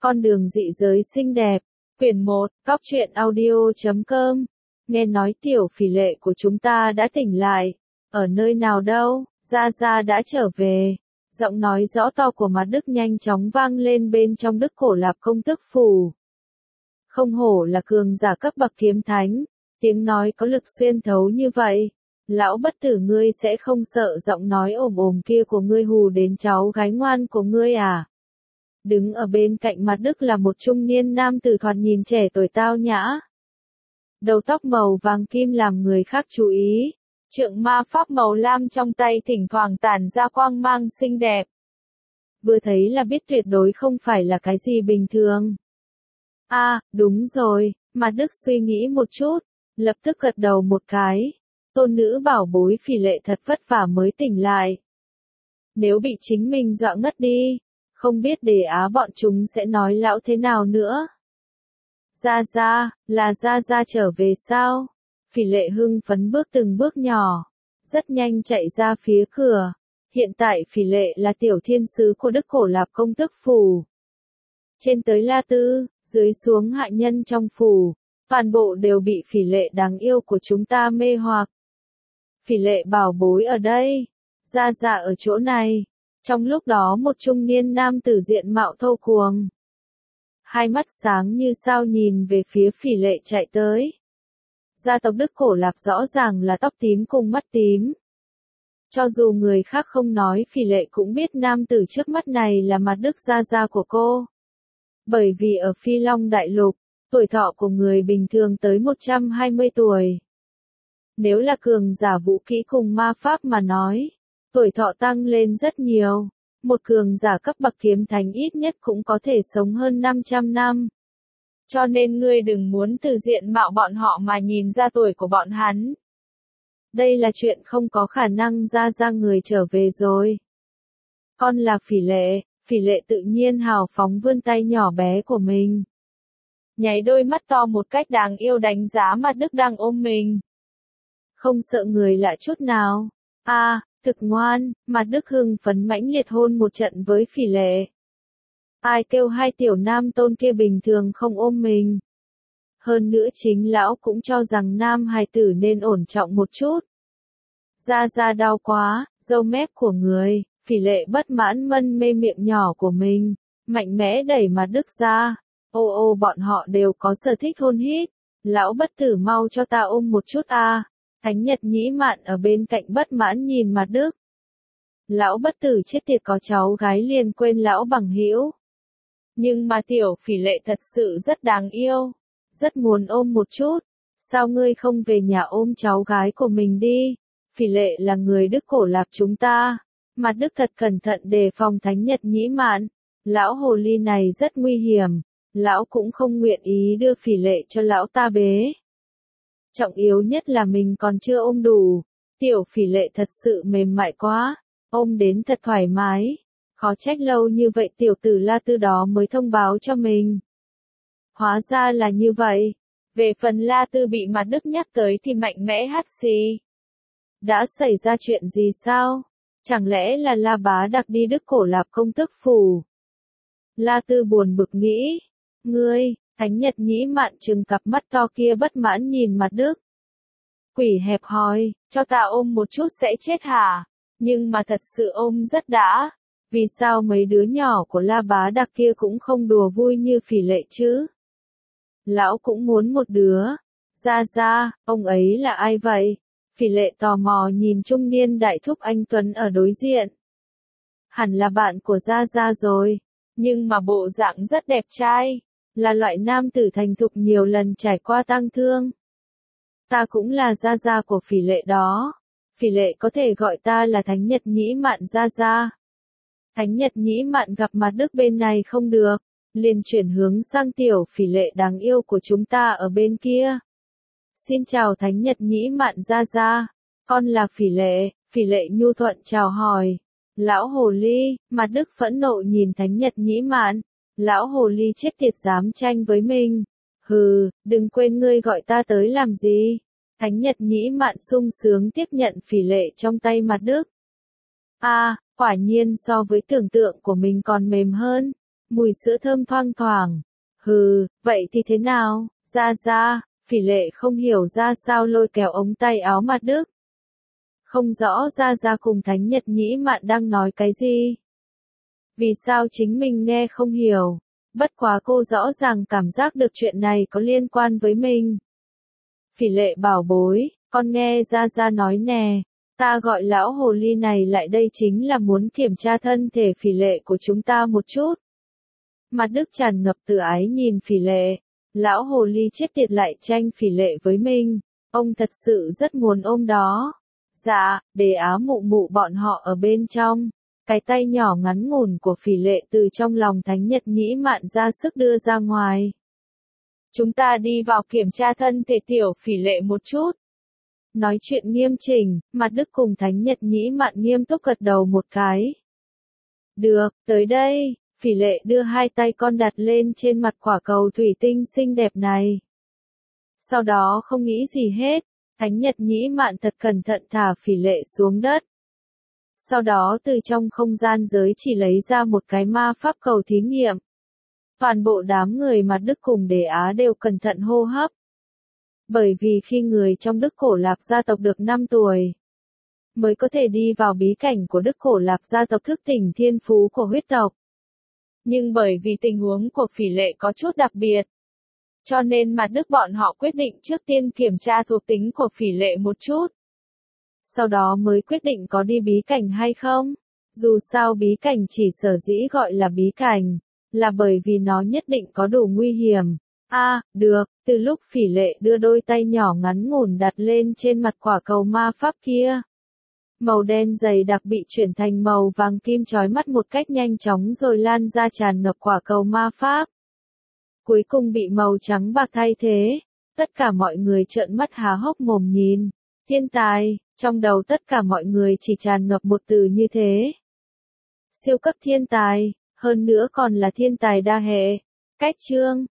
Con đường dị giới xinh đẹp. Quyển 1, Cóc truyện audio.com. Nghe nói tiểu Phỉ Lệ của chúng ta đã tỉnh lại. Ở nơi nào đâu, Gia Gia đã trở về. Giọng nói rõ to của Mạt Đức nhanh chóng vang lên bên trong Đức Cổ Lạp Công Tước Phủ. Không hổ là cường giả cấp bậc kiếm thánh, tiếng nói có lực xuyên thấu như vậy. Lão bất tử ngươi sẽ không sợ giọng nói ồm ồm kia của ngươi hù đến cháu gái ngoan của ngươi à? Đứng ở bên cạnh Mạt Đức là một trung niên nam tử thoạt nhìn trẻ tuổi tao nhã. Đầu tóc màu vàng kim làm người khác chú ý. Trượng ma pháp màu lam trong tay thỉnh thoảng tản ra quang mang xinh đẹp. Vừa thấy là biết tuyệt đối không phải là cái gì bình thường. Đúng rồi, Mạt Đức suy nghĩ một chút, lập tức gật đầu một cái. Tôn nữ bảo bối Phỉ Lệ thật vất vả mới tỉnh lại. Nếu bị chính mình dọa ngất đi, không biết Đề Á bọn chúng sẽ nói lão thế nào nữa. Gia Gia, là Gia Gia trở về sao? Phỉ Lệ hưng phấn bước từng bước nhỏ, rất nhanh chạy ra phía cửa. Hiện tại Phỉ Lệ là tiểu thiên sứ của Đức Cổ Lạp Công Tước Phủ. Trên tới La Tư, dưới xuống hạ nhân trong phủ, toàn bộ đều bị Phỉ Lệ đáng yêu của chúng ta mê hoặc. Phỉ Lệ bảo bối ở đây, Gia Gia ở chỗ này. Trong lúc đó một trung niên nam tử diện mạo thô cuồng, hai mắt sáng như sao nhìn về phía Phỉ Lệ chạy tới. Gia tộc Đức Cổ Lạp rõ ràng là tóc tím cùng mắt tím. Cho dù người khác không nói Phỉ Lệ cũng biết nam tử trước mắt này là Mạt Đức Gia Gia của cô. Bởi vì ở Phi Long Đại Lục, tuổi thọ của người bình thường tới 120 tuổi. Nếu là cường giả vũ kỹ cùng ma pháp mà nói, tuổi thọ tăng lên rất nhiều. Một cường giả cấp bậc kiếm thánh ít nhất cũng có thể sống hơn 500 năm. Cho nên ngươi đừng muốn từ diện mạo bọn họ mà nhìn ra tuổi của bọn hắn. Đây là chuyện không có khả năng. Gia Gia người trở về rồi. Con là Phỉ Lệ. Phỉ Lệ tự nhiên hào phóng vươn tay nhỏ bé của mình. Nháy đôi mắt to một cách đáng yêu đánh giá Mạt Đức đang ôm mình. Không sợ người lạ chút nào. Thực ngoan, Mạt Đức hưng phấn mãnh liệt hôn một trận với Phỉ Lệ. Ai kêu hai tiểu nam tôn kia bình thường không ôm mình. Hơn nữa chính lão cũng cho rằng nam hài tử nên ổn trọng một chút. Gia Gia đau quá, râu mép của người. Phỉ Lệ bất mãn mân mê miệng nhỏ của mình, mạnh mẽ đẩy Mạt Đức ra. Ô bọn họ đều có sở thích hôn hít. Lão bất tử mau cho ta ôm một chút Thánh Nhật Nhĩ Mạn ở bên cạnh bất mãn nhìn Mạt Đức. Lão bất tử chết tiệt có cháu gái liền quên lão bằng hữu. Nhưng mà tiểu Phỉ Lệ thật sự rất đáng yêu. Rất muốn ôm một chút. Sao ngươi không về nhà ôm cháu gái của mình đi? Phỉ Lệ là người Đức Cổ Lạp chúng ta. Mạt Đức thật cẩn thận đề phòng Thánh Nhật Nhĩ Mạn. Lão hồ ly này rất nguy hiểm. Lão cũng không nguyện ý đưa Phỉ Lệ cho lão ta bế. Trọng yếu nhất là mình còn chưa ôm đủ. Tiểu Phỉ Lệ thật sự mềm mại quá. Ôm đến thật thoải mái. Khó trách lâu như vậy tiểu tử La Tư đó mới thông báo cho mình. Hóa ra là như vậy. Về phần La Tư bị Mạt Đức nhắc tới thì mạnh mẽ hắt xì. Đã xảy ra chuyện gì sao? Chẳng lẽ là La Bá Đặc đi Đức Cổ Lạp Công Tước Phủ? La Tư buồn bực nghĩ. Ngươi, Thánh Nhật Nhĩ Mạn trừng cặp mắt to kia bất mãn nhìn Mạt Đức. Quỷ hẹp hòi, cho ta ôm một chút sẽ chết hả? Nhưng mà thật sự ôm rất đã. Vì sao mấy đứa nhỏ của La Bá Đặc kia cũng không đùa vui như Phỉ Lệ chứ? Lão cũng muốn một đứa. Gia Gia, ông ấy là ai vậy? Phỉ Lệ tò mò nhìn trung niên đại thúc anh Tuấn ở đối diện. Hẳn là bạn của Gia Gia rồi. Nhưng mà bộ dạng rất đẹp trai. Là loại nam tử thành thục nhiều lần trải qua tang thương. Ta cũng là Gia Gia của Phỉ Lệ đó. Phỉ Lệ có thể gọi ta là Thánh Nhật Nhĩ Mạn Gia Gia. Thánh Nhật Nhĩ Mạn gặp Mạt Đức bên này không được. Liền chuyển hướng sang tiểu Phỉ Lệ đáng yêu của chúng ta ở bên kia. Xin chào Thánh Nhật Nhĩ Mạn Gia Gia. Con là Phỉ Lệ. Phỉ Lệ nhu thuận chào hỏi. Lão hồ ly. Mạt Đức phẫn nộ nhìn Thánh Nhật Nhĩ Mạn. Lão hồ ly chết tiệt dám tranh với mình. Hừ, đừng quên ngươi gọi ta tới làm gì. Thánh Nhật Nhĩ Mạn sung sướng tiếp nhận Phỉ Lệ trong tay Mạt Đức. Quả nhiên so với tưởng tượng của mình còn mềm hơn. Mùi sữa thơm thoang thoảng. Hừ, vậy thì thế nào, Gia Gia? Phỉ Lệ không hiểu ra sao lôi kéo ống tay áo Mạt Đức. Không rõ Gia Gia cùng Thánh Nhật Nhĩ Mạn đang nói cái gì. Vì sao chính mình nghe không hiểu. Bất quá cô rõ ràng cảm giác được chuyện này có liên quan với mình. Phỉ Lệ bảo bối, con nghe Gia Gia nói nè. Ta gọi lão hồ ly này lại đây chính là muốn kiểm tra thân thể Phỉ Lệ của chúng ta một chút. Mặt Đức tràn ngập tự ái nhìn Phỉ Lệ. Lão hồ ly chết tiệt lại tranh Phỉ Lệ với mình. Ông thật sự rất muốn ôm đó. Dạ, để Á mụ mụ bọn họ ở bên trong. Cái tay nhỏ ngắn ngủn của Phỉ Lệ từ trong lòng Thánh Nhật Nhĩ Mạn ra sức đưa ra ngoài. Chúng ta đi vào kiểm tra thân thể tiểu Phỉ Lệ một chút. Nói chuyện nghiêm chỉnh, Mặt Đức cùng Thánh Nhật Nhĩ Mạn nghiêm túc gật đầu một cái. Được, tới đây, Phỉ Lệ đưa hai tay con đặt lên trên mặt quả cầu thủy tinh xinh đẹp này. Sau đó không nghĩ gì hết, Thánh Nhật Nhĩ Mạn thật cẩn thận thả Phỉ Lệ xuống đất. Sau đó từ trong không gian giới chỉ lấy ra một cái ma pháp cầu thí nghiệm. Toàn bộ đám người Mặt Đức cùng Đế Á đều cẩn thận hô hấp. Bởi vì khi người trong Đức Cổ Lạp gia tộc được 5 tuổi, mới có thể đi vào bí cảnh của Đức Cổ Lạp gia tộc thức tỉnh thiên phú của huyết tộc. Nhưng bởi vì tình huống của Phỉ Lệ có chút đặc biệt, cho nên Mặt Đức bọn họ quyết định trước tiên kiểm tra thuộc tính của Phỉ Lệ một chút. Sau đó mới quyết định có đi bí cảnh hay không. Dù sao bí cảnh chỉ sở dĩ gọi là bí cảnh, là bởi vì nó nhất định có đủ nguy hiểm. Được, từ lúc Phỉ Lệ đưa đôi tay nhỏ ngắn ngủn đặt lên trên mặt quả cầu ma pháp kia. Màu đen dày đặc bị chuyển thành màu vàng kim chói mắt một cách nhanh chóng rồi lan ra tràn ngập quả cầu ma pháp. Cuối cùng bị màu trắng bạc thay thế. Tất cả mọi người trợn mắt há hốc mồm nhìn. Thiên tài, trong đầu tất cả mọi người chỉ tràn ngập một từ như thế. Siêu cấp thiên tài, hơn nữa còn là thiên tài đa hệ. Cách chương